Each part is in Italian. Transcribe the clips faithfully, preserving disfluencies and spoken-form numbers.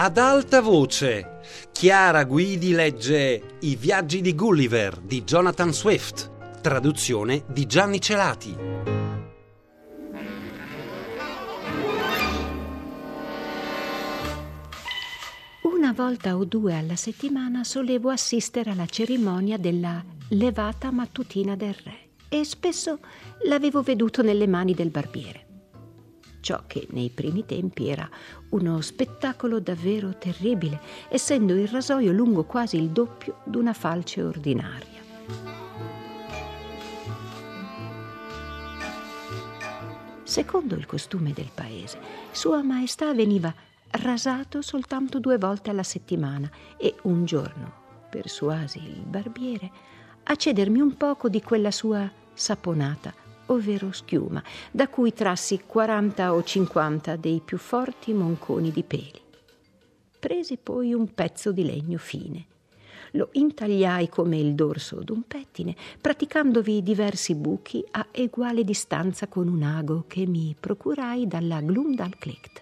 Ad alta voce, Chiara Guidi legge I viaggi di Gulliver di Jonathan Swift, traduzione di Gianni Celati. Una volta o due alla settimana solevo assistere alla cerimonia della levata mattutina del re e spesso l'avevo veduto nelle mani del barbiere. Ciò che nei primi tempi era uno spettacolo davvero terribile, essendo il rasoio lungo quasi il doppio d'una falce ordinaria. Secondo il costume del paese, Sua Maestà veniva rasato soltanto due volte alla settimana e un giorno persuasi il barbiere a cedermi un poco di quella sua saponata, ovvero schiuma, da cui trassi quaranta o cinquanta dei più forti monconi di peli. Presi poi un pezzo di legno fine, lo intagliai come il dorso d'un pettine, praticandovi diversi buchi a eguale distanza con un ago che mi procurai dalla Glumdalclitch.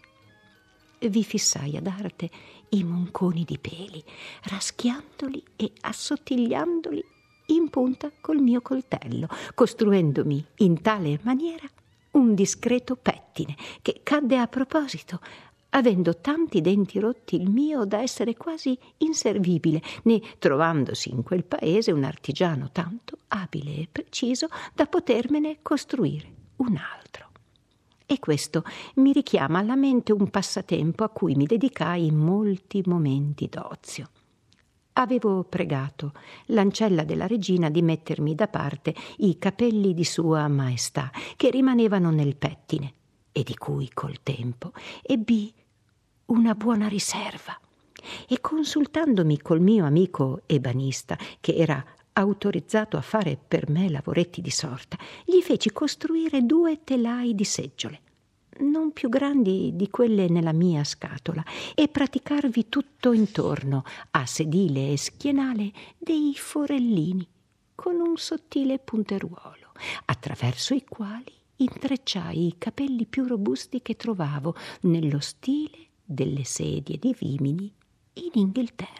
Vi fissai ad arte i monconi di peli, raschiandoli e assottigliandoli in punta col mio coltello, costruendomi in tale maniera un discreto pettine che cadde a proposito, avendo tanti denti rotti il mio da essere quasi inservibile, né trovandosi in quel paese un artigiano tanto abile e preciso da potermene costruire un altro. E questo mi richiama alla mente un passatempo a cui mi dedicai in molti momenti d'ozio. Avevo pregato l'ancella della regina di mettermi da parte i capelli di Sua Maestà che rimanevano nel pettine e di cui col tempo ebbi una buona riserva. E consultandomi col mio amico ebanista, che era autorizzato a fare per me lavoretti di sorta, gli feci costruire due telai di seggiole, non più grandi di quelle nella mia scatola, e praticarvi tutto intorno, a sedile e schienale, dei forellini con un sottile punteruolo, attraverso i quali intrecciai i capelli più robusti che trovavo nello stile delle sedie di vimini in Inghilterra.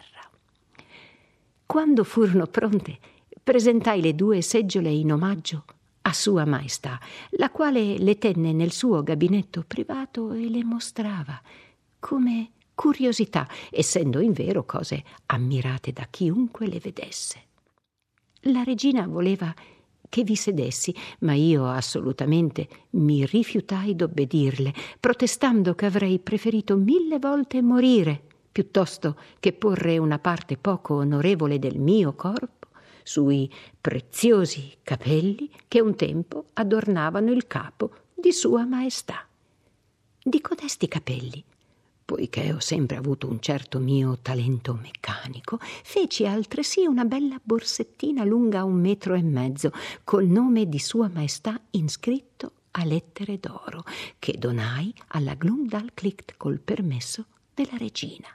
Quando furono pronte, presentai le due seggiole in omaggio a Sua Maestà, la quale le tenne nel suo gabinetto privato e le mostrava come curiosità, essendo invero cose ammirate da chiunque le vedesse. La regina voleva che vi sedessi, ma io assolutamente mi rifiutai d'obbedirle, protestando che avrei preferito mille volte morire piuttosto che porre una parte poco onorevole del mio corpo sui preziosi capelli che un tempo adornavano il capo di Sua Maestà. Di codesti capelli, poiché ho sempre avuto un certo mio talento meccanico, feci altresì una bella borsettina lunga un metro e mezzo, col nome di Sua Maestà inscritto a lettere d'oro, che donai alla Glumdalclitch col permesso della regina.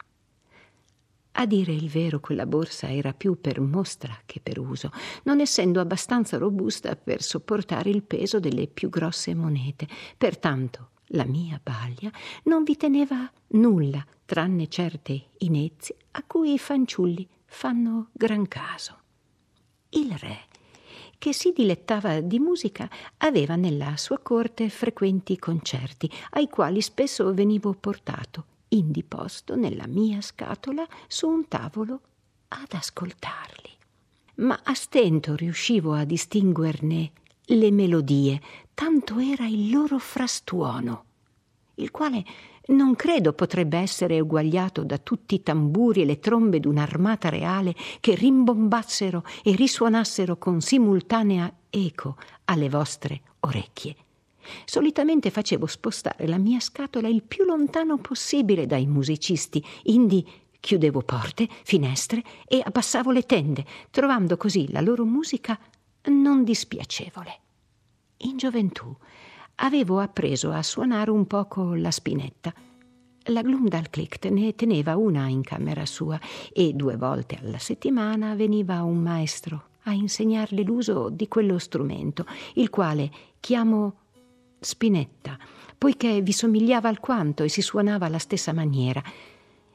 A dire il vero, quella borsa era più per mostra che per uso, non essendo abbastanza robusta per sopportare il peso delle più grosse monete. Pertanto la mia baglia non vi teneva nulla, tranne certe inezie a cui i fanciulli fanno gran caso. Il re, che si dilettava di musica, aveva nella sua corte frequenti concerti, ai quali spesso venivo portato indiposto nella mia scatola su un tavolo ad ascoltarli. Ma a stento riuscivo a distinguerne le melodie, tanto era il loro frastuono, il quale non credo potrebbe essere eguagliato da tutti i tamburi e le trombe d'un'armata reale che rimbombassero e risuonassero con simultanea eco alle vostre orecchie. Solitamente facevo spostare la mia scatola il più lontano possibile dai musicisti, indi chiudevo porte, finestre e abbassavo le tende, trovando così la loro musica non dispiacevole. In gioventù avevo appreso a suonare un poco la spinetta. La Glumdalclitch ne teneva una in camera sua e due volte alla settimana veniva un maestro a insegnarle l'uso di quello strumento, il quale chiamo spinetta, poiché vi somigliava alquanto e si suonava alla stessa maniera.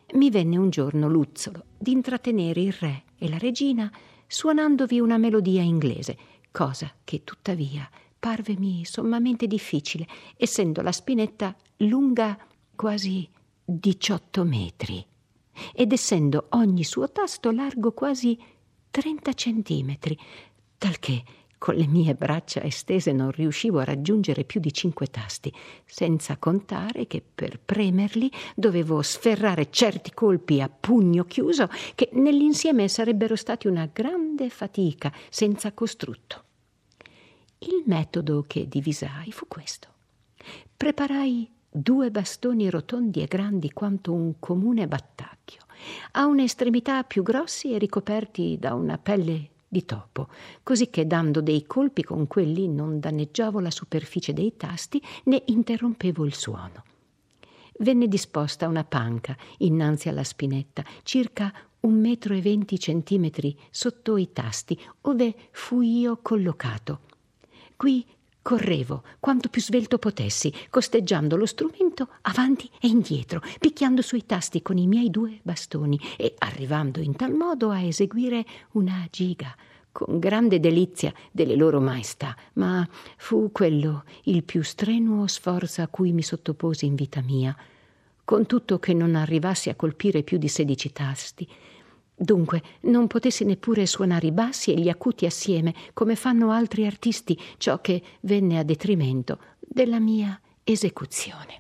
mi venne un giorno l'uzzolo di intrattenere il re e la regina suonandovi una melodia inglese, cosa che tuttavia parvemi sommamente difficile, essendo la spinetta lunga quasi diciotto metri ed essendo ogni suo tasto largo quasi trenta centimetri, talché con le mie braccia estese non riuscivo a raggiungere più di cinque tasti, senza contare che per premerli dovevo sferrare certi colpi a pugno chiuso che nell'insieme sarebbero stati una grande fatica senza costrutto. Il metodo che divisai fu questo. Preparai due bastoni rotondi e grandi quanto un comune battacchio, a un'estremità più grossi e ricoperti da una pelle di topo, così che dando dei colpi con quelli non danneggiavo la superficie dei tasti né interrompevo il suono. Venne disposta una panca innanzi alla spinetta, circa un metro e venti centimetri sotto i tasti, ove fui io collocato. Qui correvo quanto più svelto potessi, costeggiando lo strumento avanti e indietro, picchiando sui tasti con i miei due bastoni e arrivando in tal modo a eseguire una giga con grande delizia delle loro maestà, ma fu quello il più strenuo sforzo a cui mi sottoposi in vita mia, con tutto che non arrivassi a colpire più di sedici tasti. Dunque non potessi neppure suonare i bassi e gli acuti assieme, come fanno altri artisti, ciò che venne a detrimento della mia esecuzione.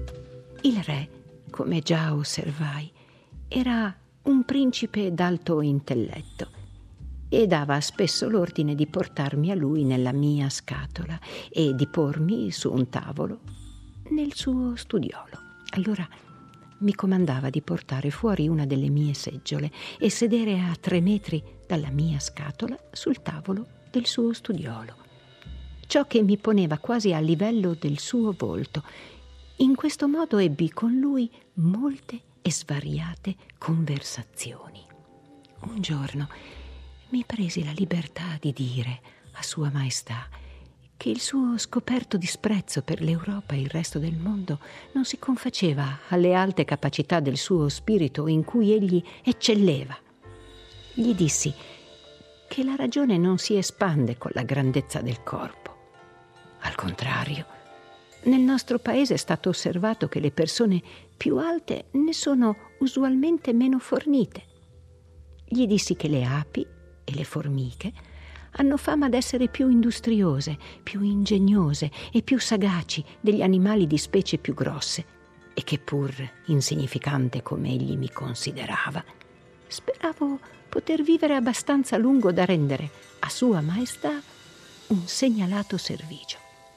Il re, come già osservai, era un principe d'alto intelletto e dava spesso l'ordine di portarmi a lui nella mia scatola e di pormi su un tavolo nel suo studiolo. Allora mi comandava di portare fuori una delle mie seggiole e sedere a tre metri dalla mia scatola sul tavolo del suo studiolo, ciò che mi poneva quasi a livello del suo volto. In questo modo ebbi con lui molte e svariate conversazioni. Un giorno mi presi la libertà di dire a Sua Maestà che il suo scoperto disprezzo per l'Europa e il resto del mondo non si confaceva alle alte capacità del suo spirito in cui egli eccelleva. Gli dissi che la ragione non si espande con la grandezza del corpo. Al contrario, nel nostro paese è stato osservato che le persone più alte ne sono usualmente meno fornite. Gli dissi che le api e le formiche hanno fama d'essere più industriose, più ingegnose e più sagaci degli animali di specie più grosse e che pur insignificante come egli mi considerava, speravo poter vivere abbastanza a lungo da rendere a Sua Maestà un segnalato servigio.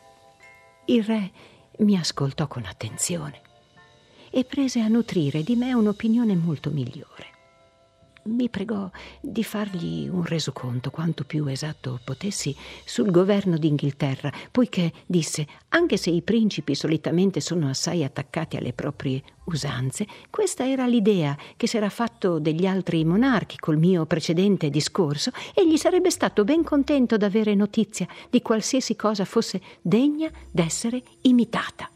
Il re mi ascoltò con attenzione e prese a nutrire di me un'opinione molto migliore. Mi pregò di fargli un resoconto quanto più esatto potessi sul governo d'Inghilterra, poiché, disse, anche se i principi solitamente sono assai attaccati alle proprie usanze, questa era l'idea che s'era fatto degli altri monarchi col mio precedente discorso e gli sarebbe stato ben contento d'avere notizia di qualsiasi cosa fosse degna d'essere imitata.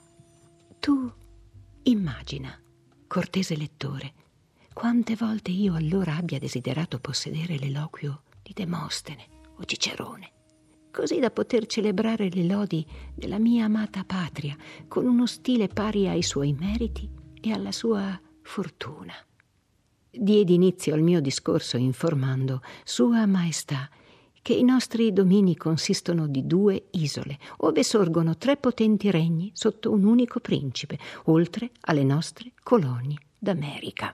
Tu immagina, cortese lettore, quante volte io allora abbia desiderato possedere l'eloquio di Demostene o Cicerone, così da poter celebrare le lodi della mia amata patria con uno stile pari ai suoi meriti e alla sua fortuna. Diedi inizio al mio discorso informando Sua Maestà che i nostri domini consistono di due isole, ove sorgono tre potenti regni sotto un unico principe, oltre alle nostre colonie d'America.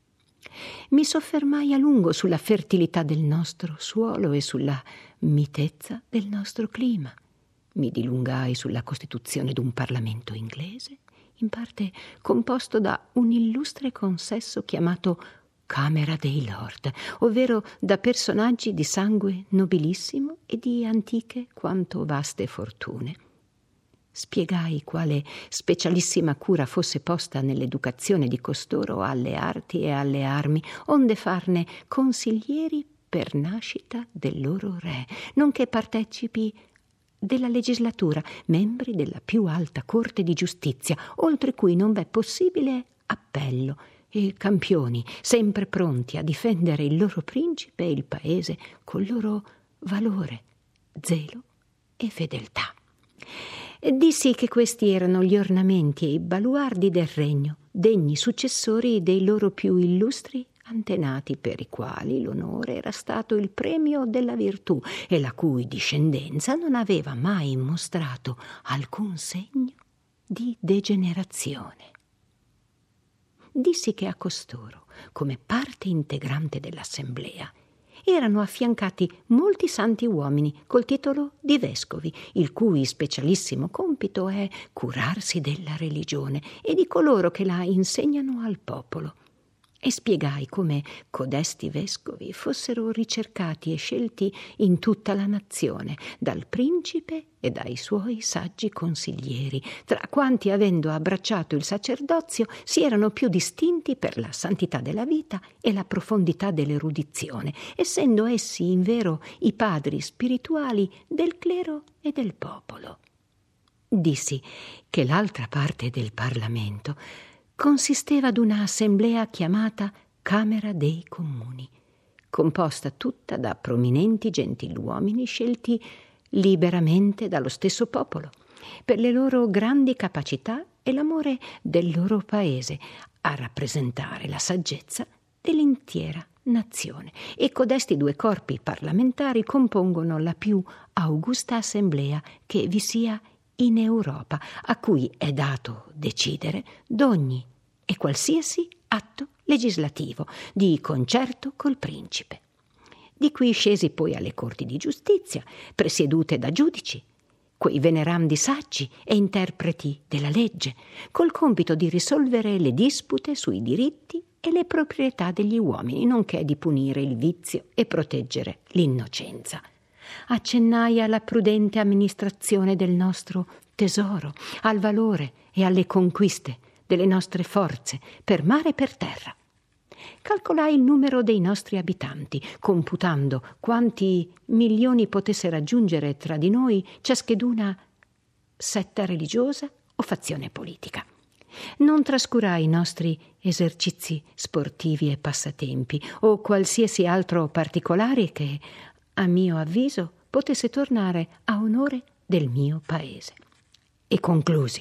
Mi soffermai a lungo sulla fertilità del nostro suolo e sulla mitezza del nostro clima. Mi dilungai sulla costituzione d'un Parlamento inglese, in parte composto da un illustre consesso chiamato Camera dei Lord, ovvero da personaggi di sangue nobilissimo e di antiche quanto vaste fortune. Spiegai quale specialissima cura fosse posta nell'educazione di costoro alle arti e alle armi, onde farne consiglieri per nascita del loro re, nonché partecipi della legislatura, membri della più alta corte di giustizia, oltre cui non v'è possibile appello, e campioni, sempre pronti a difendere il loro principe e il paese col loro valore, zelo e fedeltà. Dissi che questi erano gli ornamenti e i baluardi del regno, degni successori dei loro più illustri antenati, per i quali l'onore era stato il premio della virtù e la cui discendenza non aveva mai mostrato alcun segno di degenerazione. Dissi che a costoro, come parte integrante dell'assemblea, erano affiancati molti santi uomini col titolo di vescovi, il cui specialissimo compito è curarsi della religione e di coloro che la insegnano al popolo. E spiegai come codesti vescovi fossero ricercati e scelti in tutta la nazione, dal principe e dai suoi saggi consiglieri, tra quanti, avendo abbracciato il sacerdozio, si erano più distinti per la santità della vita e la profondità dell'erudizione, essendo essi invero i padri spirituali del clero e del popolo. Dissi che l'altra parte del Parlamento consisteva d'una assemblea chiamata Camera dei Comuni, composta tutta da prominenti gentiluomini scelti liberamente dallo stesso popolo, per le loro grandi capacità e l'amore del loro paese, a rappresentare la saggezza dell'intera nazione. E codesti due corpi parlamentari compongono la più augusta assemblea che vi sia in Europa, a cui è dato decidere d'ogni e qualsiasi atto legislativo, di concerto col principe. Di qui scesi poi alle corti di giustizia, presiedute da giudici, quei venerandi saggi e interpreti della legge, col compito di risolvere le dispute sui diritti e le proprietà degli uomini, nonché di punire il vizio e proteggere l'innocenza. Accennai alla prudente amministrazione del nostro tesoro, al valore e alle conquiste delle nostre forze per mare e per terra. Calcolai il numero dei nostri abitanti, computando quanti milioni potesse raggiungere tra di noi ciascheduna setta religiosa o fazione politica. Non trascurai i nostri esercizi sportivi e passatempi o qualsiasi altro particolare che, a mio avviso, potesse tornare a onore del mio paese. E conclusi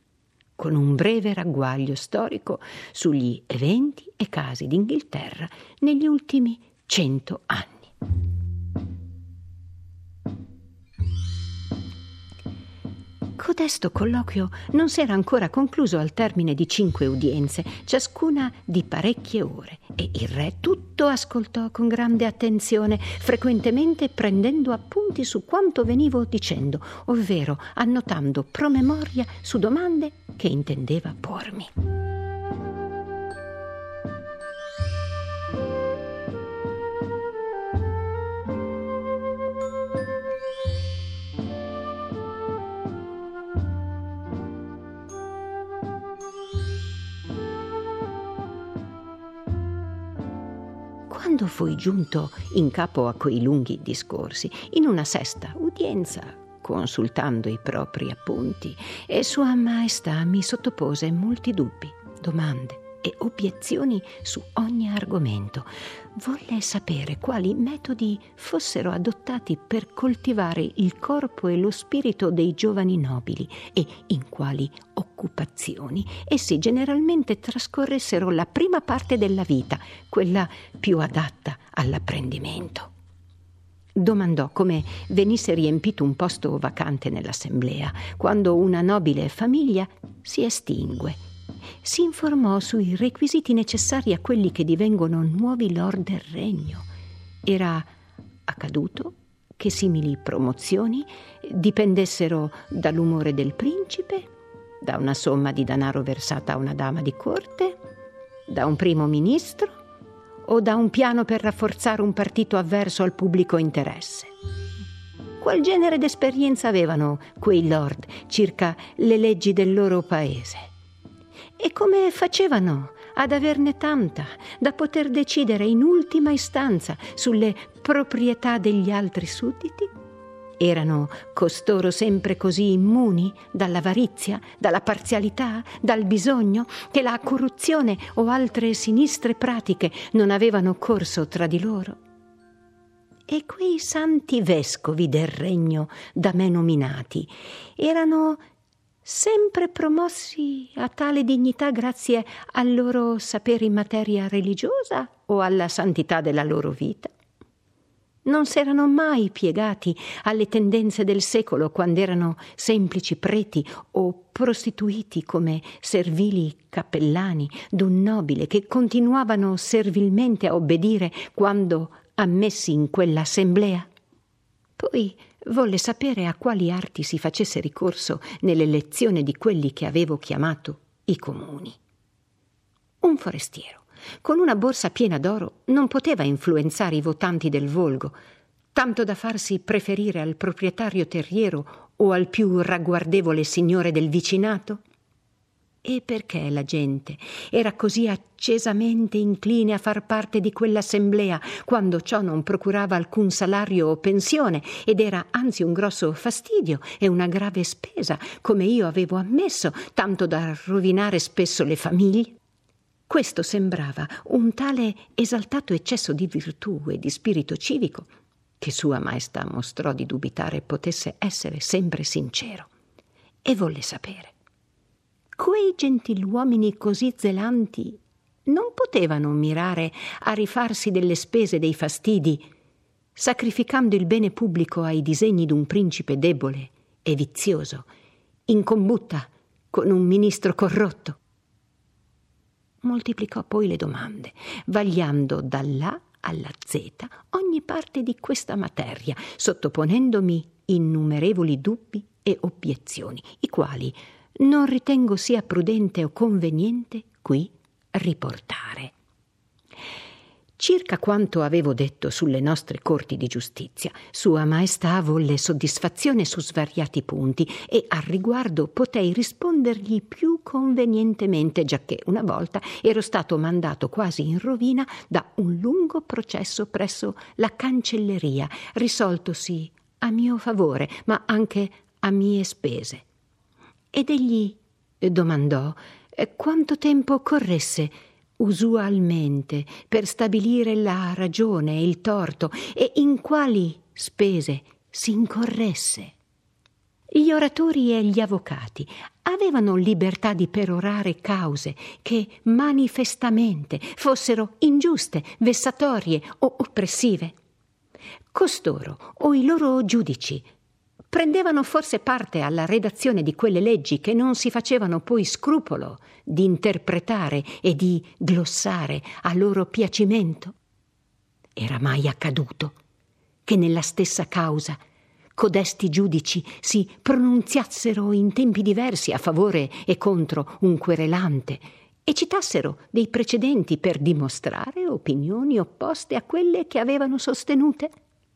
con un breve ragguaglio storico sugli eventi e casi d'Inghilterra negli ultimi cento anni. Codesto colloquio non s'era ancora concluso al termine di cinque udienze, ciascuna di parecchie ore, e il re tutto ascoltò con grande attenzione, frequentemente prendendo appunti su quanto venivo dicendo, ovvero annotando promemoria su domande che intendeva pormi. Quando fui giunto in capo a quei lunghi discorsi, in una sesta udienza, consultando i propri appunti, e Sua Maestà mi sottopose molti dubbi, domande e obiezioni su ogni argomento. Volle sapere quali metodi fossero adottati per coltivare il corpo e lo spirito dei giovani nobili e in quali occupazioni essi generalmente trascorressero la prima parte della vita, quella più adatta all'apprendimento. Domandò come venisse riempito un posto vacante nell'assemblea quando una nobile famiglia si estingue. Si informò sui requisiti necessari a quelli che divengono nuovi lord del regno. Era accaduto che simili promozioni dipendessero dall'umore del principe, da una somma di denaro versata a una dama di corte, da un primo ministro o da un piano per rafforzare un partito avverso al pubblico interesse. Qual genere d'esperienza avevano quei lord circa le leggi del loro paese? E come facevano ad averne tanta da poter decidere in ultima istanza sulle proprietà degli altri sudditi? Erano costoro sempre così immuni dall'avarizia, dalla parzialità, dal bisogno, che la corruzione o altre sinistre pratiche non avevano corso tra di loro? E quei santi vescovi del regno da me nominati erano sempre promossi a tale dignità grazie al loro sapere in materia religiosa o alla santità della loro vita? Non s'erano mai piegati alle tendenze del secolo quando erano semplici preti o prostituiti come servili cappellani d'un nobile che continuavano servilmente a obbedire quando ammessi in quell'assemblea? Poi volle sapere a quali arti si facesse ricorso nell'elezione di quelli che avevo chiamato i comuni. Un forestiero con una borsa piena d'oro non poteva influenzare i votanti del volgo, tanto da farsi preferire al proprietario terriero o al più ragguardevole signore del vicinato? E perché la gente era così accesamente incline a far parte di quell'assemblea quando ciò non procurava alcun salario o pensione ed era anzi un grosso fastidio e una grave spesa, come io avevo ammesso, tanto da rovinare spesso le famiglie? Questo sembrava un tale esaltato eccesso di virtù e di spirito civico che Sua Maestà mostrò di dubitare potesse essere sempre sincero e volle sapere: quei gentiluomini così zelanti non potevano mirare a rifarsi delle spese dei fastidi, sacrificando il bene pubblico ai disegni d'un principe debole e vizioso, in combutta con un ministro corrotto? Moltiplicò poi le domande, vagliando dall'A alla Z ogni parte di questa materia, sottoponendomi innumerevoli dubbi e obiezioni, i quali non ritengo sia prudente o conveniente qui riportare. Circa quanto avevo detto sulle nostre corti di giustizia, Sua Maestà volle soddisfazione su svariati punti e al riguardo potei rispondergli più convenientemente, giacché una volta ero stato mandato quasi in rovina da un lungo processo presso la cancelleria, risoltosi a mio favore, ma anche a mie spese. Ed egli domandò quanto tempo occorresse usualmente per stabilire la ragione e il torto e in quali spese si incorresse. Gli oratori e gli avvocati avevano libertà di perorare cause che manifestamente fossero ingiuste, vessatorie o oppressive. Costoro o i loro giudici prendevano forse parte alla redazione di quelle leggi che non si facevano poi scrupolo di interpretare e di glossare a loro piacimento? Era mai accaduto che nella stessa causa codesti giudici si pronunziassero in tempi diversi a favore e contro un querelante e citassero dei precedenti per dimostrare opinioni opposte a quelle che avevano sostenute?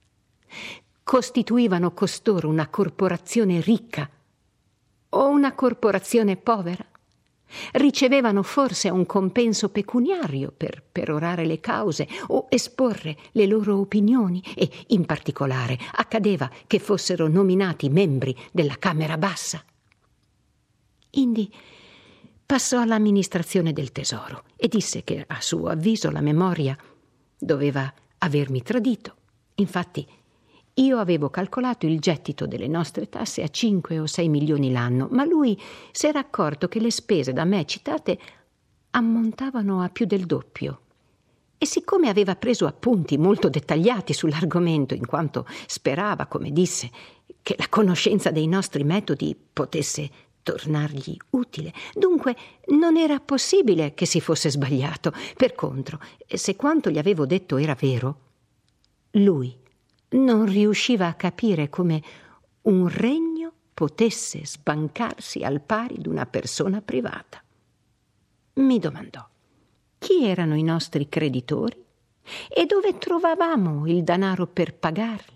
Costituivano costoro una corporazione ricca o una corporazione povera? Ricevevano forse un compenso pecuniario per perorare le cause o esporre le loro opinioni e, in particolare, accadeva che fossero nominati membri della Camera Bassa. Indi passò all'amministrazione del tesoro e disse che a suo avviso la memoria doveva avermi tradito. Infatti io avevo calcolato il gettito delle nostre tasse a cinque o sei milioni l'anno, ma lui si era accorto che le spese da me citate ammontavano a più del doppio. E siccome aveva preso appunti molto dettagliati sull'argomento, in quanto sperava, come disse, che la conoscenza dei nostri metodi potesse tornargli utile, dunque non era possibile che si fosse sbagliato. Per contro, se quanto gli avevo detto era vero, lui non riusciva a capire come un regno potesse sbancarsi al pari d'una persona privata. Mi domandò chi erano i nostri creditori e dove trovavamo il denaro per pagarli.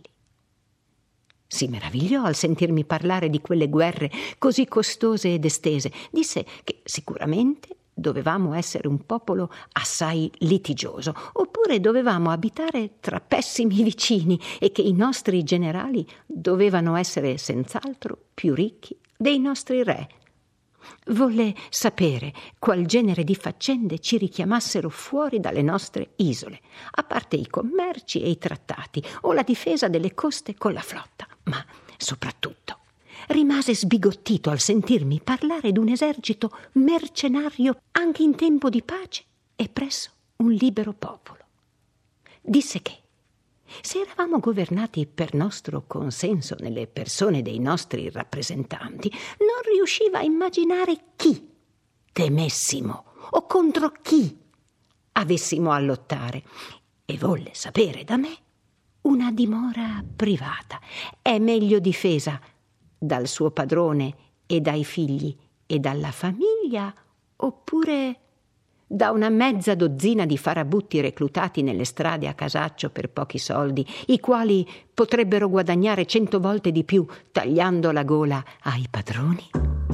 Si meravigliò al sentirmi parlare di quelle guerre così costose ed estese. Disse che sicuramente dovevamo essere un popolo assai litigioso, oppure dovevamo abitare tra pessimi vicini e che i nostri generali dovevano essere senz'altro più ricchi dei nostri re. Volle sapere qual genere di faccende ci richiamassero fuori dalle nostre isole, a parte i commerci e i trattati o la difesa delle coste con la flotta, ma soprattutto rimase sbigottito al sentirmi parlare d'un esercito mercenario anche in tempo di pace e presso un libero popolo. Disse che, se eravamo governati per nostro consenso nelle persone dei nostri rappresentanti, non riusciva a immaginare chi temessimo o contro chi avessimo a lottare, e volle sapere da me una dimora privata. È meglio difesa dal suo padrone e dai figli e dalla famiglia, oppure da una mezza dozzina di farabutti reclutati nelle strade a casaccio per pochi soldi, i quali potrebbero guadagnare cento volte di più tagliando la gola ai padroni?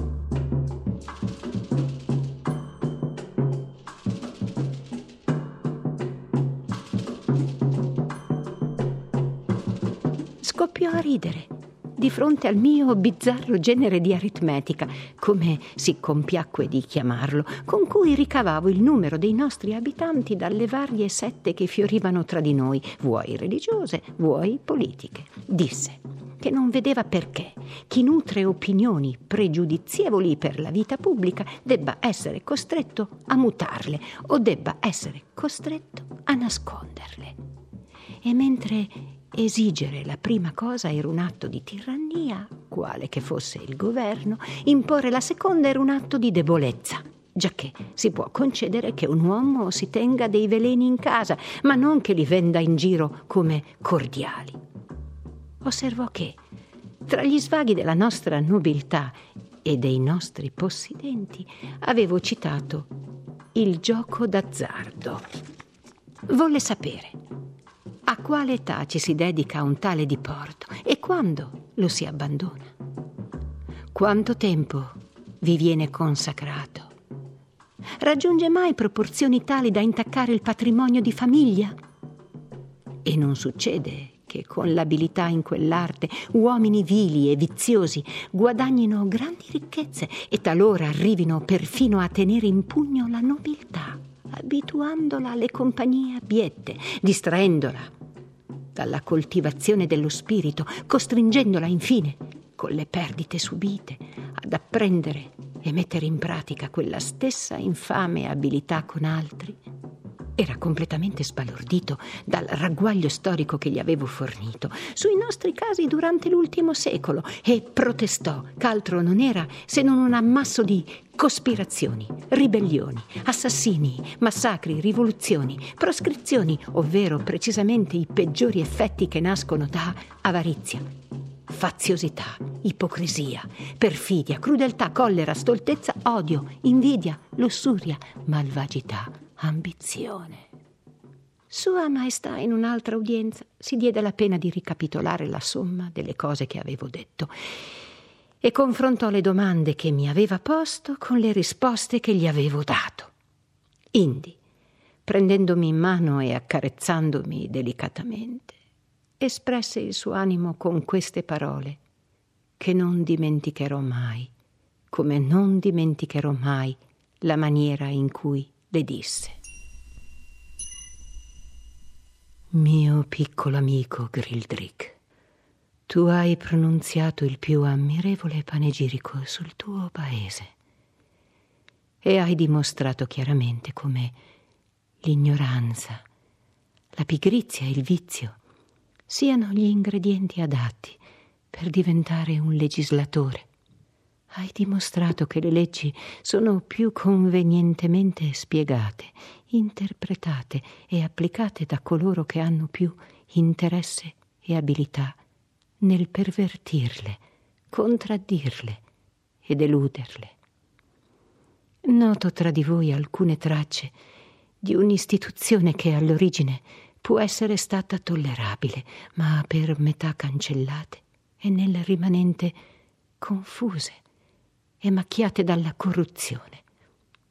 Scoppiò a ridere di fronte al mio bizzarro genere di aritmetica, come si compiacque di chiamarlo, con cui ricavavo il numero dei nostri abitanti dalle varie sette che fiorivano tra di noi, vuoi religiose, vuoi politiche. Disse che non vedeva perché chi nutre opinioni pregiudizievoli per la vita pubblica debba essere costretto a mutarle o debba essere costretto a nasconderle. E mentre esigere la prima cosa era un atto di tirannia, quale che fosse il governo, imporre la seconda era un atto di debolezza, giacché si può concedere che un uomo si tenga dei veleni in casa, ma non che li venda in giro come cordiali. Osservò che, tra gli svaghi della nostra nobiltà e dei nostri possidenti, avevo citato il gioco d'azzardo. Volle sapere a quale età ci si dedica a un tale diporto e quando lo si abbandona. Quanto tempo vi viene consacrato? Raggiunge mai proporzioni tali da intaccare il patrimonio di famiglia? E non succede che con l'abilità in quell'arte uomini vili e viziosi guadagnino grandi ricchezze e talora arrivino perfino a tenere in pugno la nobiltà, abituandola alle compagnie abiette, distraendola dalla coltivazione dello spirito, costringendola infine, con le perdite subite, ad apprendere e mettere in pratica quella stessa infame abilità con altri. Era completamente sbalordito dal ragguaglio storico che gli avevo fornito sui nostri casi durante l'ultimo secolo e protestò ch'altro non era se non un ammasso di cospirazioni, ribellioni, assassini, massacri, rivoluzioni, proscrizioni, ovvero precisamente i peggiori effetti che nascono da avarizia, faziosità, ipocrisia, perfidia, crudeltà, collera, stoltezza, odio, invidia, lussuria, malvagità, ambizione. Sua Maestà in un'altra udienza si diede la pena di ricapitolare la somma delle cose che avevo detto e confrontò le domande che mi aveva posto con le risposte che gli avevo dato. Indi, prendendomi in mano e accarezzandomi delicatamente, espresse il suo animo con queste parole che non dimenticherò mai, come non dimenticherò mai la maniera in cui le disse: mio piccolo amico Grildrik, tu hai pronunziato il più ammirevole panegirico sul tuo paese e hai dimostrato chiaramente come l'ignoranza, la pigrizia e il vizio siano gli ingredienti adatti per diventare un legislatore. Hai dimostrato che le leggi sono più convenientemente spiegate, interpretate e applicate da coloro che hanno più interesse e abilità nel pervertirle, contraddirle ed eluderle. Noto tra di voi alcune tracce di un'istituzione che all'origine può essere stata tollerabile, ma per metà cancellate e nel rimanente confuse e macchiate dalla corruzione.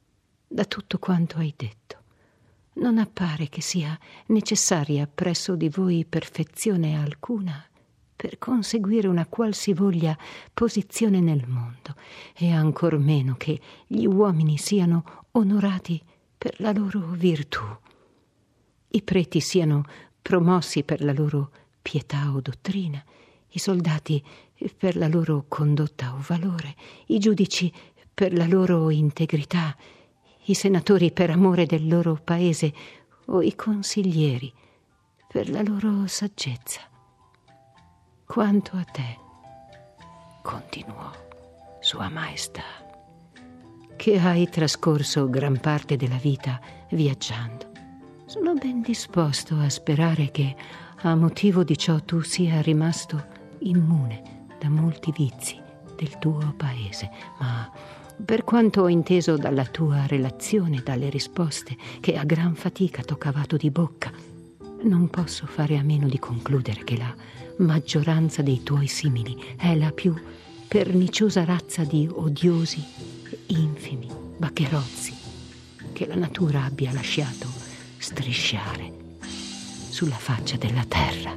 da tutto quanto hai detto. Non appare che sia necessaria presso di voi perfezione alcuna per conseguire una qualsivoglia posizione nel mondo, e ancor meno che gli uomini siano onorati per la loro virtù, i preti siano promossi per la loro pietà o dottrina, i soldati per la loro condotta o valore, i giudici per la loro integrità, i senatori per amore del loro paese o i consiglieri per la loro saggezza. Quanto a te, continuò Sua Maestà, che hai trascorso gran parte della vita viaggiando, sono ben disposto a sperare che a motivo di ciò tu sia rimasto immune da molti vizi del tuo paese, ma per quanto ho inteso dalla tua relazione e dalle risposte che a gran fatica t'ho cavato di bocca, non posso fare a meno di concludere che la maggioranza dei tuoi simili è la più perniciosa razza di odiosi e infimi baccherozzi che la natura abbia lasciato strisciare sulla faccia della terra.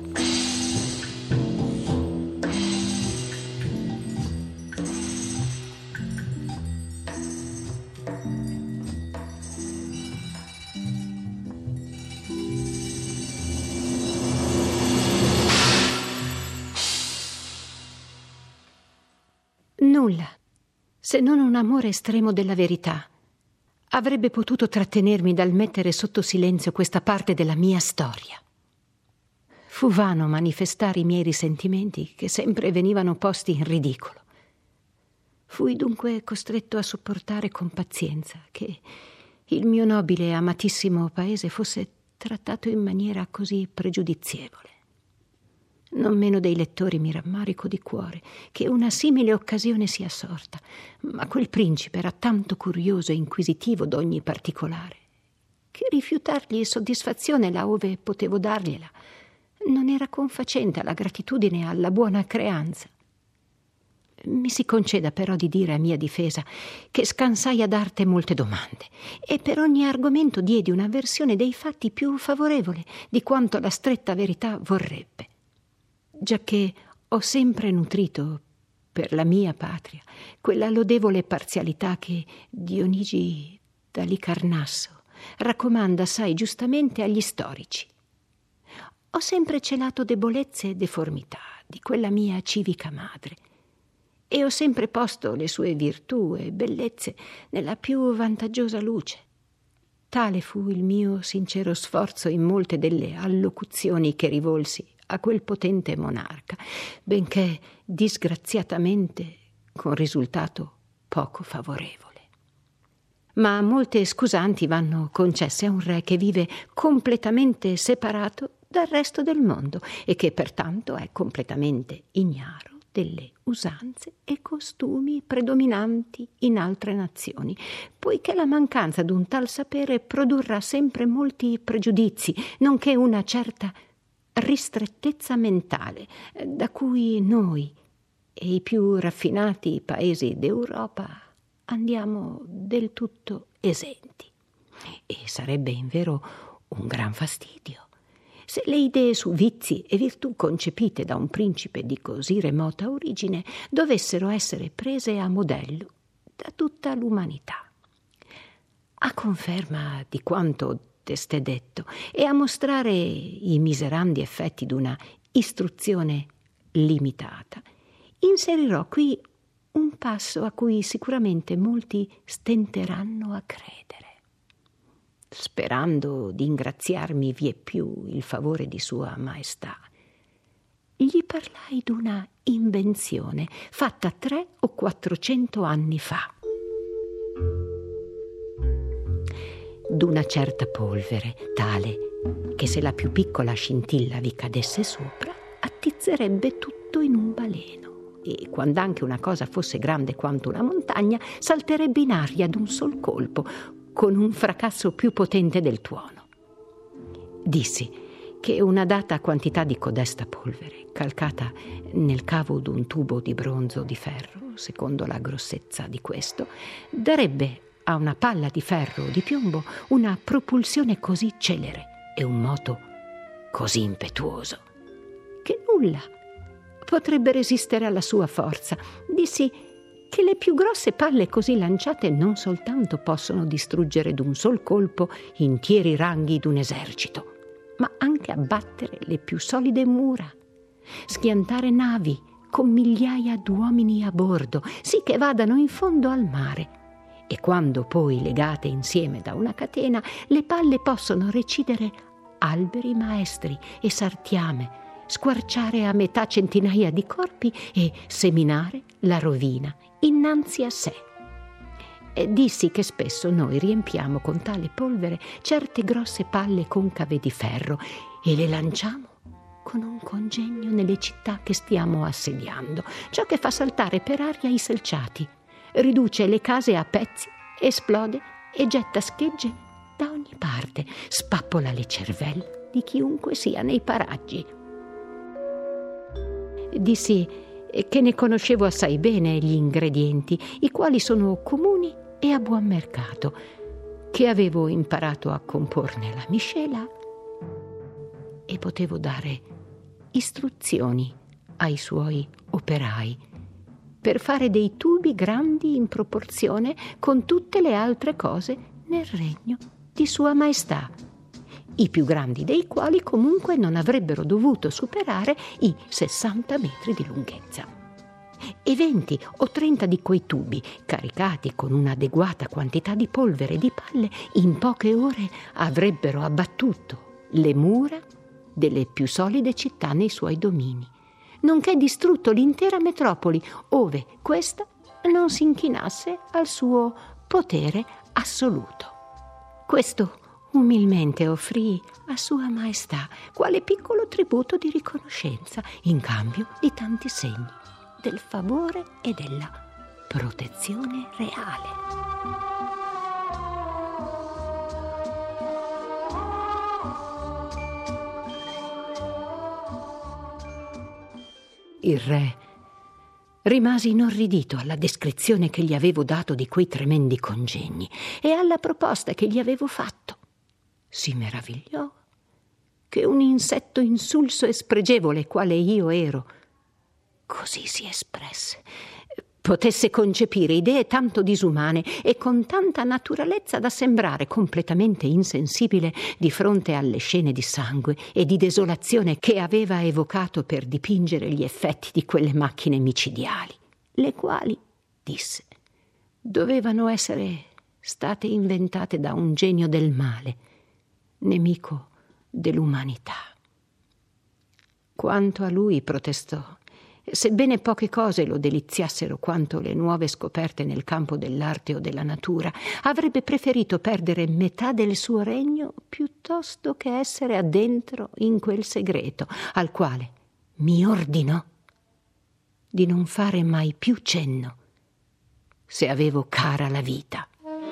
Nulla, se non un amore estremo della verità, avrebbe potuto trattenermi dal mettere sotto silenzio questa parte della mia storia. Fu vano manifestare i miei risentimenti, che sempre venivano posti in ridicolo. Fui dunque costretto a sopportare con pazienza che il mio nobile e amatissimo paese fosse trattato in maniera così pregiudizievole. Non meno dei lettori mi rammarico di cuore che una simile occasione sia sorta, ma quel principe era tanto curioso e inquisitivo d'ogni particolare che rifiutargli soddisfazione là ove potevo dargliela non era confacente alla gratitudine e alla buona creanza. Mi si conceda però di dire a mia difesa che scansai ad arte molte domande e per ogni argomento diedi una versione dei fatti più favorevole di quanto la stretta verità vorrebbe, giacché ho sempre nutrito per la mia patria quella lodevole parzialità che Dionigi d'Alicarnasso raccomanda assai giustamente agli storici. Ho sempre celato debolezze e deformità di quella mia civica madre e ho sempre posto le sue virtù e bellezze nella più vantaggiosa luce. Tale fu il mio sincero sforzo in molte delle allocuzioni che rivolsi a quel potente monarca, benché disgraziatamente con risultato poco favorevole. Ma molte scusanti vanno concesse a un re che vive completamente separato dal resto del mondo e che pertanto è completamente ignaro delle usanze e costumi predominanti in altre nazioni, poiché la mancanza d'un tal sapere produrrà sempre molti pregiudizi, nonché una certa ristrettezza mentale, da cui noi e i più raffinati paesi d'Europa andiamo del tutto esenti. E sarebbe invero un gran fastidio se le idee su vizi e virtù concepite da un principe di così remota origine dovessero essere prese a modello da tutta l'umanità. A conferma di quanto testè detto e a mostrare i miserandi effetti d'una istruzione limitata, inserirò qui un passo a cui sicuramente molti stenteranno a credere. Sperando di ingraziarmi vieppiù il favore di Sua Maestà, gli parlai d'una invenzione fatta tre o quattrocento anni fa. D'una certa polvere, tale che se la più piccola scintilla vi cadesse sopra, attizzerebbe tutto in un baleno e quando anche una cosa fosse grande quanto una montagna, salterebbe in aria d'un sol colpo, con un fracasso più potente del tuono. Dissi che una data quantità di codesta polvere, calcata nel cavo d'un tubo di bronzo o di ferro, secondo la grossezza di questo, darebbe a una palla di ferro o di piombo una propulsione così celere e un moto così impetuoso che nulla potrebbe resistere alla sua forza. Dissi che le più grosse palle così lanciate non soltanto possono distruggere d'un sol colpo intieri ranghi d'un esercito, ma anche abbattere le più solide mura, schiantare navi con migliaia d'uomini a bordo, sì che vadano in fondo al mare. E quando poi legate insieme da una catena, le palle possono recidere alberi maestri e sartiame, squarciare a metà centinaia di corpi e seminare la rovina innanzi a sé. E dissi che spesso noi riempiamo con tale polvere certe grosse palle concave di ferro e le lanciamo con un congegno nelle città che stiamo assediando, ciò che fa saltare per aria i selciati, riduce le case a pezzi, esplode e getta schegge da ogni parte, spappola le cervelle di chiunque sia nei paraggi. Dissi che ne conoscevo assai bene gli ingredienti, i quali sono comuni e a buon mercato, che avevo imparato a comporne la miscela e potevo dare istruzioni ai suoi operai per fare dei tubi grandi in proporzione con tutte le altre cose nel regno di Sua Maestà, i più grandi dei quali comunque non avrebbero dovuto superare i sessanta metri di lunghezza. E venti o trenta di quei tubi, caricati con un'adeguata quantità di polvere e di palle, in poche ore avrebbero abbattuto le mura delle più solide città nei suoi domini, nonché distrutto l'intera metropoli, ove questa non si inchinasse al suo potere assoluto. Questo umilmente offrì a Sua Maestà quale piccolo tributo di riconoscenza in cambio di tanti segni del favore e della protezione reale. Il re rimase inorridito alla descrizione che gli avevo dato di quei tremendi congegni e alla proposta che gli avevo fatto. Si meravigliò che un insetto insulso e spregevole quale io ero, così si espresse, potesse concepire idee tanto disumane e con tanta naturalezza da sembrare completamente insensibile di fronte alle scene di sangue e di desolazione che aveva evocato per dipingere gli effetti di quelle macchine micidiali, le quali, disse, dovevano essere state inventate da un genio del male, nemico dell'umanità. Quanto a lui, protestò, sebbene poche cose lo deliziassero quanto le nuove scoperte nel campo dell'arte o della natura, avrebbe preferito perdere metà del suo regno piuttosto che essere addentro in quel segreto, al quale mi ordinò di non fare mai più cenno, se avevo cara la vita.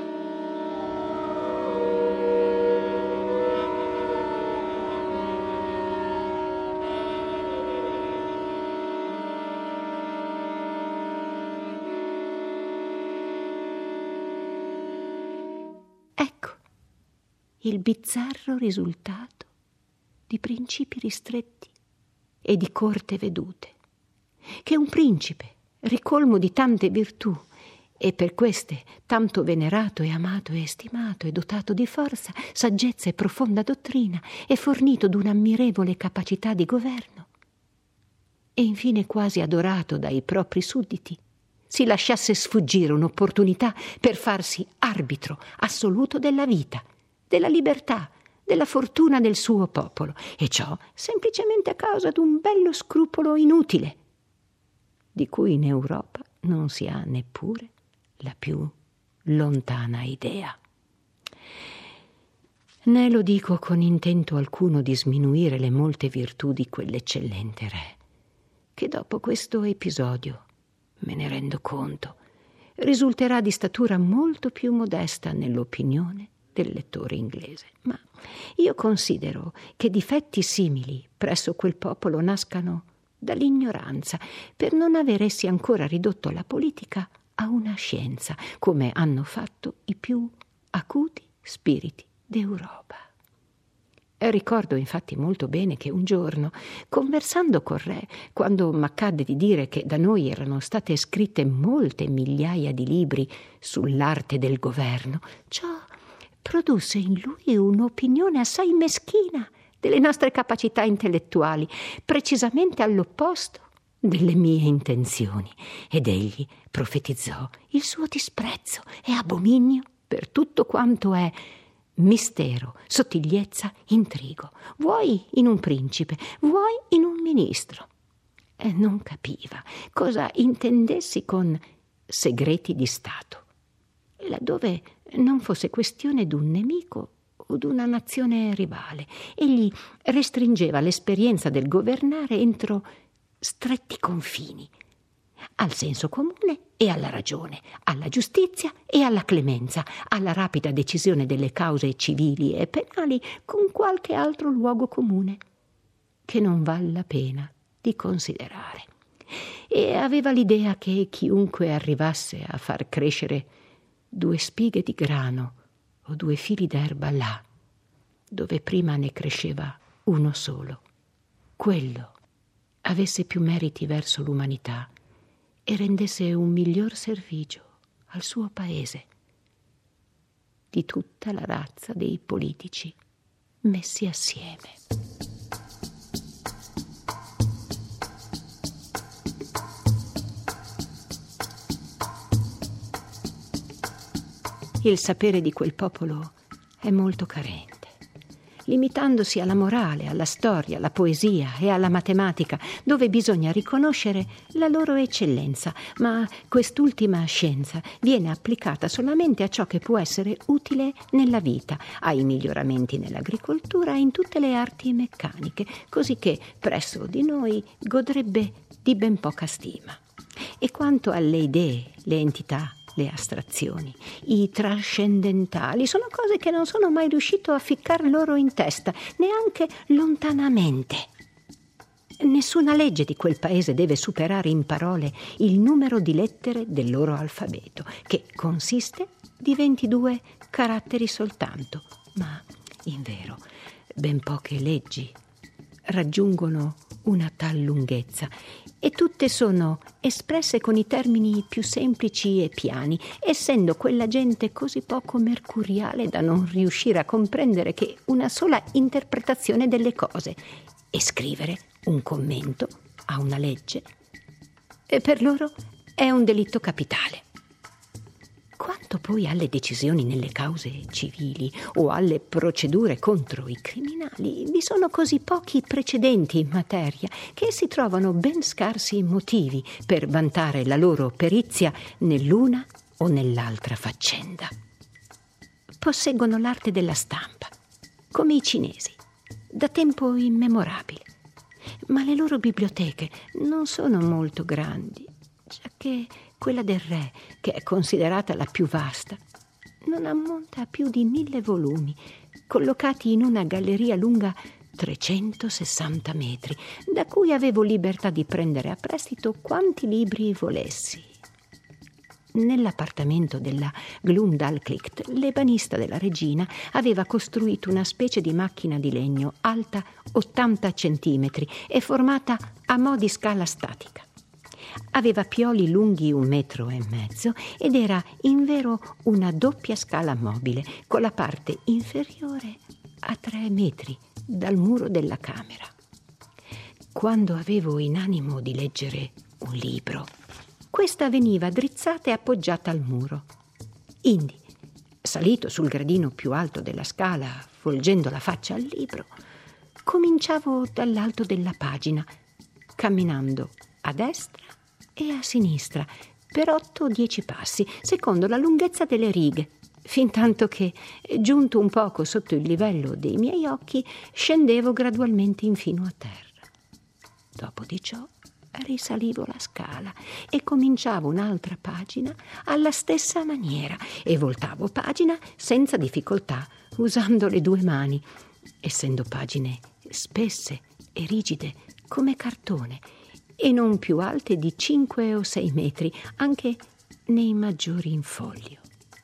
Il bizzarro risultato di principi ristretti e di corte vedute, che un principe, ricolmo di tante virtù, e per queste tanto venerato e amato e stimato e dotato di forza, saggezza e profonda dottrina e fornito d'un'ammirevole capacità di governo, e infine quasi adorato dai propri sudditi, si lasciasse sfuggire un'opportunità per farsi arbitro assoluto della vita, della libertà, della fortuna del suo popolo, e ciò semplicemente a causa d'un bello scrupolo inutile, di cui in Europa non si ha neppure la più lontana idea. Né lo dico con intento alcuno di sminuire le molte virtù di quell'eccellente re, che dopo questo episodio, me ne rendo conto, risulterà di statura molto più modesta nell'opinione del lettore inglese. Ma io considero che difetti simili presso quel popolo nascano dall'ignoranza, per non aver essi ancora ridotto la politica a una scienza, come hanno fatto i più acuti spiriti d'Europa. Ricordo infatti molto bene che un giorno, conversando col re, quando m'accadde di dire che da noi erano state scritte molte migliaia di libri sull'arte del governo, ciò produsse in lui un'opinione assai meschina delle nostre capacità intellettuali, precisamente all'opposto delle mie intenzioni, ed egli profetizzò il suo disprezzo e abominio per tutto quanto è mistero, sottigliezza, intrigo, vuoi in un principe, vuoi in un ministro. E non capiva cosa intendessi con segreti di Stato, laddove non fosse questione d'un nemico o d'una nazione rivale. Egli restringeva l'esperienza del governare entro stretti confini, al senso comune e alla ragione, alla giustizia e alla clemenza, alla rapida decisione delle cause civili e penali con qualche altro luogo comune che non val la pena di considerare. E aveva l'idea che chiunque arrivasse a far crescere due spighe di grano o due fili d'erba là, dove prima ne cresceva uno solo, quello avesse più meriti verso l'umanità e rendesse un miglior servigio al suo paese di tutta la razza dei politici messi assieme. Il sapere di quel popolo è molto carente, limitandosi alla morale, alla storia, alla poesia e alla matematica, dove bisogna riconoscere la loro eccellenza, ma quest'ultima scienza viene applicata solamente a ciò che può essere utile nella vita, ai miglioramenti nell'agricoltura e in tutte le arti meccaniche, così che presso di noi godrebbe di ben poca stima. E quanto alle idee, le entità, le astrazioni, i trascendentali, sono cose che non sono mai riuscito a ficcar loro in testa, neanche lontanamente. Nessuna legge di quel paese deve superare in parole il numero di lettere del loro alfabeto, che consiste di ventidue caratteri soltanto, ma invero ben poche leggi raggiungono una tal lunghezza, e tutte sono espresse con i termini più semplici e piani, essendo quella gente così poco mercuriale da non riuscire a comprendere che una sola interpretazione delle cose e scrivere un commento a una legge, e per loro è un delitto capitale. Quanto poi alle decisioni nelle cause civili o alle procedure contro i criminali, vi sono così pochi precedenti in materia che si trovano ben scarsi motivi per vantare la loro perizia nell'una o nell'altra faccenda. Posseggono l'arte della stampa, come i cinesi, da tempo immemorabile, ma le loro biblioteche non sono molto grandi, giacché quella del re, che è considerata la più vasta, non ammonta a più di mille volumi, collocati in una galleria lunga trecentosessanta metri, da cui avevo libertà di prendere a prestito quanti libri volessi. Nell'appartamento della Glumdalclicht, l'ebanista della regina aveva costruito una specie di macchina di legno alta ottanta centimetri e formata a mo' di scala statica. Aveva pioli lunghi un metro e mezzo ed era invero una doppia scala mobile, con la parte inferiore a tre metri dal muro della camera. Quando avevo in animo di leggere un libro, questa veniva drizzata e appoggiata al muro. Indi, salito sul gradino più alto della scala, volgendo la faccia al libro, cominciavo dall'alto della pagina, camminando a destra e a sinistra per otto o dieci passi, secondo la lunghezza delle righe, fintanto che, giunto un poco sotto il livello dei miei occhi, scendevo gradualmente infino a terra. Dopo di ciò risalivo la scala e cominciavo un'altra pagina alla stessa maniera e voltavo pagina senza difficoltà, usando le due mani, essendo pagine spesse e rigide come cartone, e non più alte di cinque o sei metri, anche nei maggiori in foglio.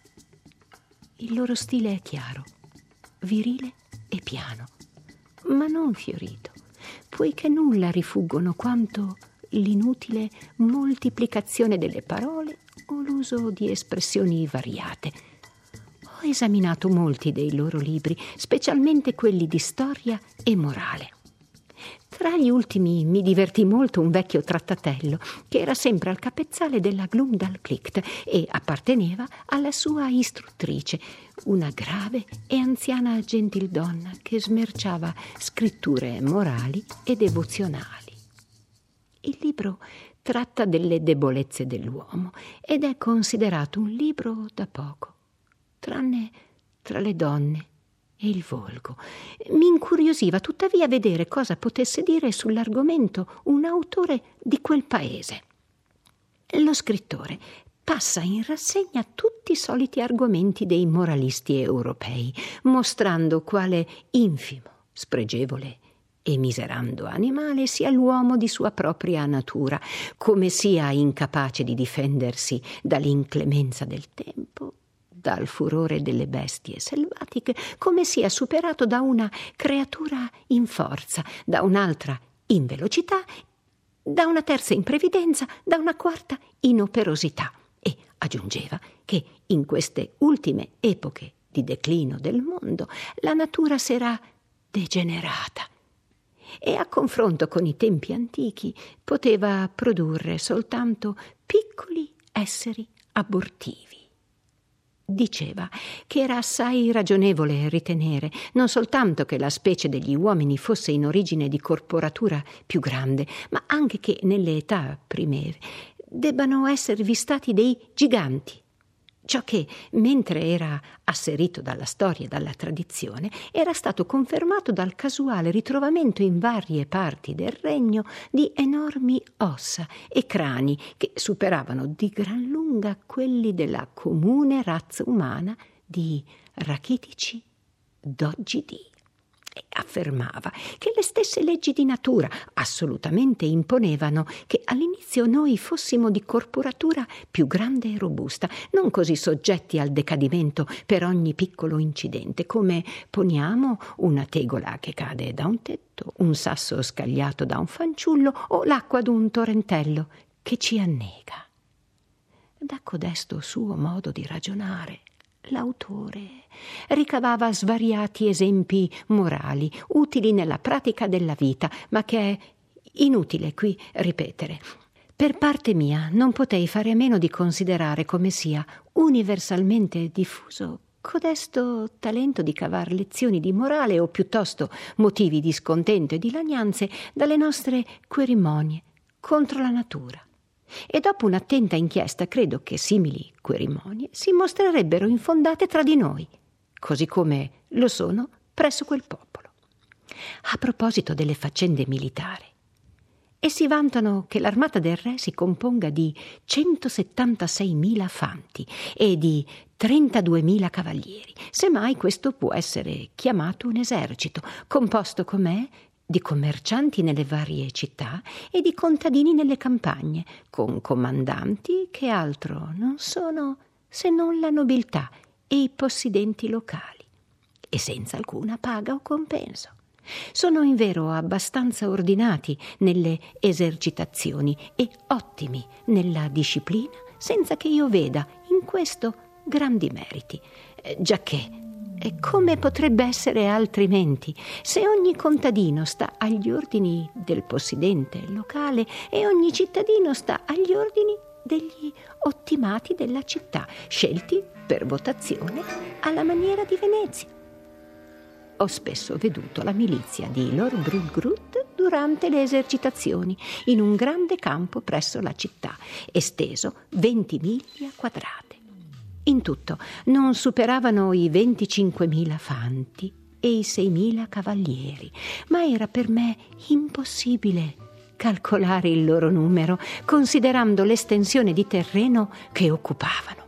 Il loro stile è chiaro, virile e piano, ma non fiorito, poiché nulla rifuggono quanto l'inutile moltiplicazione delle parole o l'uso di espressioni variate. Ho esaminato molti dei loro libri, specialmente quelli di storia e morale. Tra gli ultimi mi divertì molto un vecchio trattatello che era sempre al capezzale della Glumdalclitch e apparteneva alla sua istruttrice, una grave e anziana gentildonna che smerciava scritture morali e devozionali. Il libro tratta delle debolezze dell'uomo ed è considerato un libro da poco, tranne tra le donne e il volgo. Mi incuriosiva tuttavia vedere cosa potesse dire sull'argomento un autore di quel paese. Lo scrittore passa in rassegna tutti i soliti argomenti dei moralisti europei, mostrando quale infimo, spregevole e miserando animale sia l'uomo di sua propria natura, come sia incapace di difendersi dall'inclemenza del tempo, dal furore delle bestie selvatiche, come sia superato da una creatura in forza, da un'altra in velocità, da una terza in previdenza, da una quarta in operosità. E aggiungeva che in queste ultime epoche di declino del mondo la natura s'era degenerata e a confronto con i tempi antichi poteva produrre soltanto piccoli esseri abortivi. Diceva che era assai ragionevole ritenere non soltanto che la specie degli uomini fosse in origine di corporatura più grande, ma anche che nelle età primeve debbano esservi stati dei giganti, ciò che, mentre era asserito dalla storia e dalla tradizione, era stato confermato dal casuale ritrovamento in varie parti del regno di enormi ossa e crani che superavano di gran lunga quelli della comune razza umana di rachitici d'oggidì. E affermava che le stesse leggi di natura assolutamente imponevano che all'inizio noi fossimo di corporatura più grande e robusta, non così soggetti al decadimento per ogni piccolo incidente, come poniamo una tegola che cade da un tetto, un sasso scagliato da un fanciullo o l'acqua d'un torrentello che ci annega. Da codesto suo modo di ragionare, l'autore ricavava svariati esempi morali utili nella pratica della vita, ma che è inutile qui ripetere. Per parte mia non potei fare a meno di considerare come sia universalmente diffuso codesto talento di cavar lezioni di morale o piuttosto motivi di scontento e di lagnanze dalle nostre querimonie contro la natura. E dopo un'attenta inchiesta credo che simili querimonie si mostrerebbero infondate tra di noi, così come lo sono presso quel popolo. A proposito delle faccende militari, essi vantano che l'armata del re si componga di centosettantaseimila fanti e di trentaduemila cavalieri. Semmai questo può essere chiamato un esercito, composto com'è di commercianti nelle varie città e di contadini nelle campagne, con comandanti che altro non sono se non la nobiltà e i possidenti locali, e senza alcuna paga o compenso. Sono invero abbastanza ordinati nelle esercitazioni e ottimi nella disciplina, senza che io veda in questo grandi meriti, giacché e come potrebbe essere altrimenti se ogni contadino sta agli ordini del possidente locale e ogni cittadino sta agli ordini degli ottimati della città, scelti per votazione alla maniera di Venezia. Ho spesso veduto la milizia di Lord Bruggrut durante le esercitazioni in un grande campo presso la città, esteso venti miglia quadrate. In tutto non superavano i venticinquemila fanti e i seimila cavalieri, ma era per me impossibile calcolare il loro numero, considerando l'estensione di terreno che occupavano.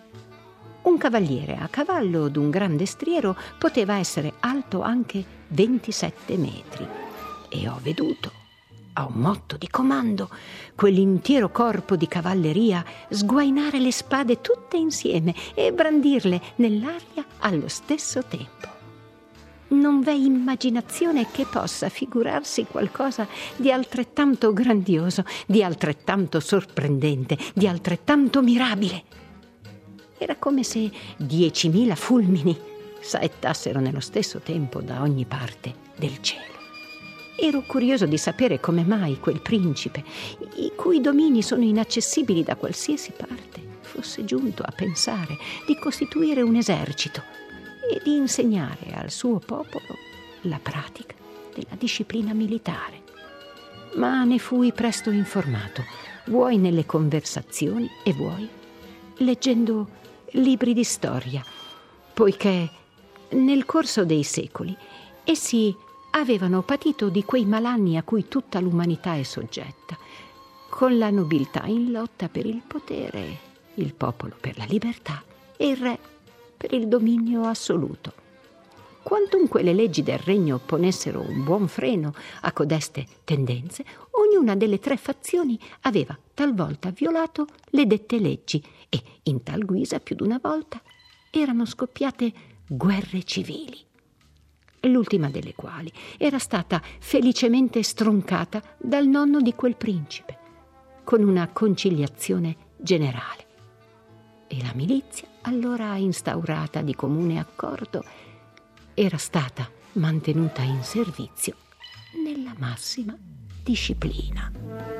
Un cavaliere a cavallo d'un grande striero poteva essere alto anche ventisette metri, e ho veduto a un motto di comando, quell'intero corpo di cavalleria sguainare le spade tutte insieme e brandirle nell'aria allo stesso tempo. Non v'è immaginazione che possa figurarsi qualcosa di altrettanto grandioso, di altrettanto sorprendente, di altrettanto mirabile. Era come se diecimila fulmini saettassero nello stesso tempo da ogni parte del cielo. Ero curioso di sapere come mai quel principe, i cui domini sono inaccessibili da qualsiasi parte, fosse giunto a pensare di costituire un esercito e di insegnare al suo popolo la pratica della disciplina militare. Ma ne fui presto informato, vuoi nelle conversazioni e vuoi leggendo libri di storia, poiché nel corso dei secoli essi avevano patito di quei malanni a cui tutta l'umanità è soggetta, con la nobiltà in lotta per il potere, il popolo per la libertà e il re per il dominio assoluto. Quantunque le leggi del regno ponessero un buon freno a codeste tendenze, ognuna delle tre fazioni aveva talvolta violato le dette leggi e in tal guisa più d'una volta erano scoppiate guerre civili, l'ultima delle quali era stata felicemente stroncata dal nonno di quel principe, con una conciliazione generale. E la milizia, allora instaurata di comune accordo, era stata mantenuta in servizio nella massima disciplina.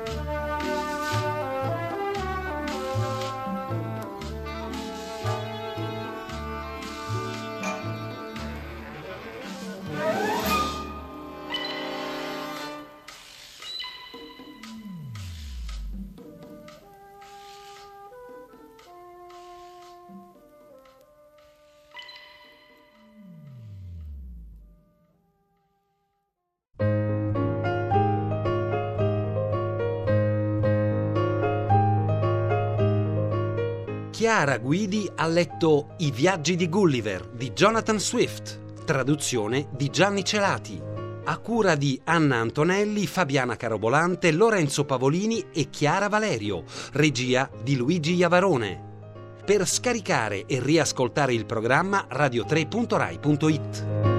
Chiara Guidi ha letto I viaggi di Gulliver di Jonathan Swift, traduzione di Gianni Celati, a cura di Anna Antonelli, Fabiana Carobolante, Lorenzo Pavolini e Chiara Valerio, regia di Luigi Iavarone. Per scaricare e riascoltare il programma radio tre punto rai punto it.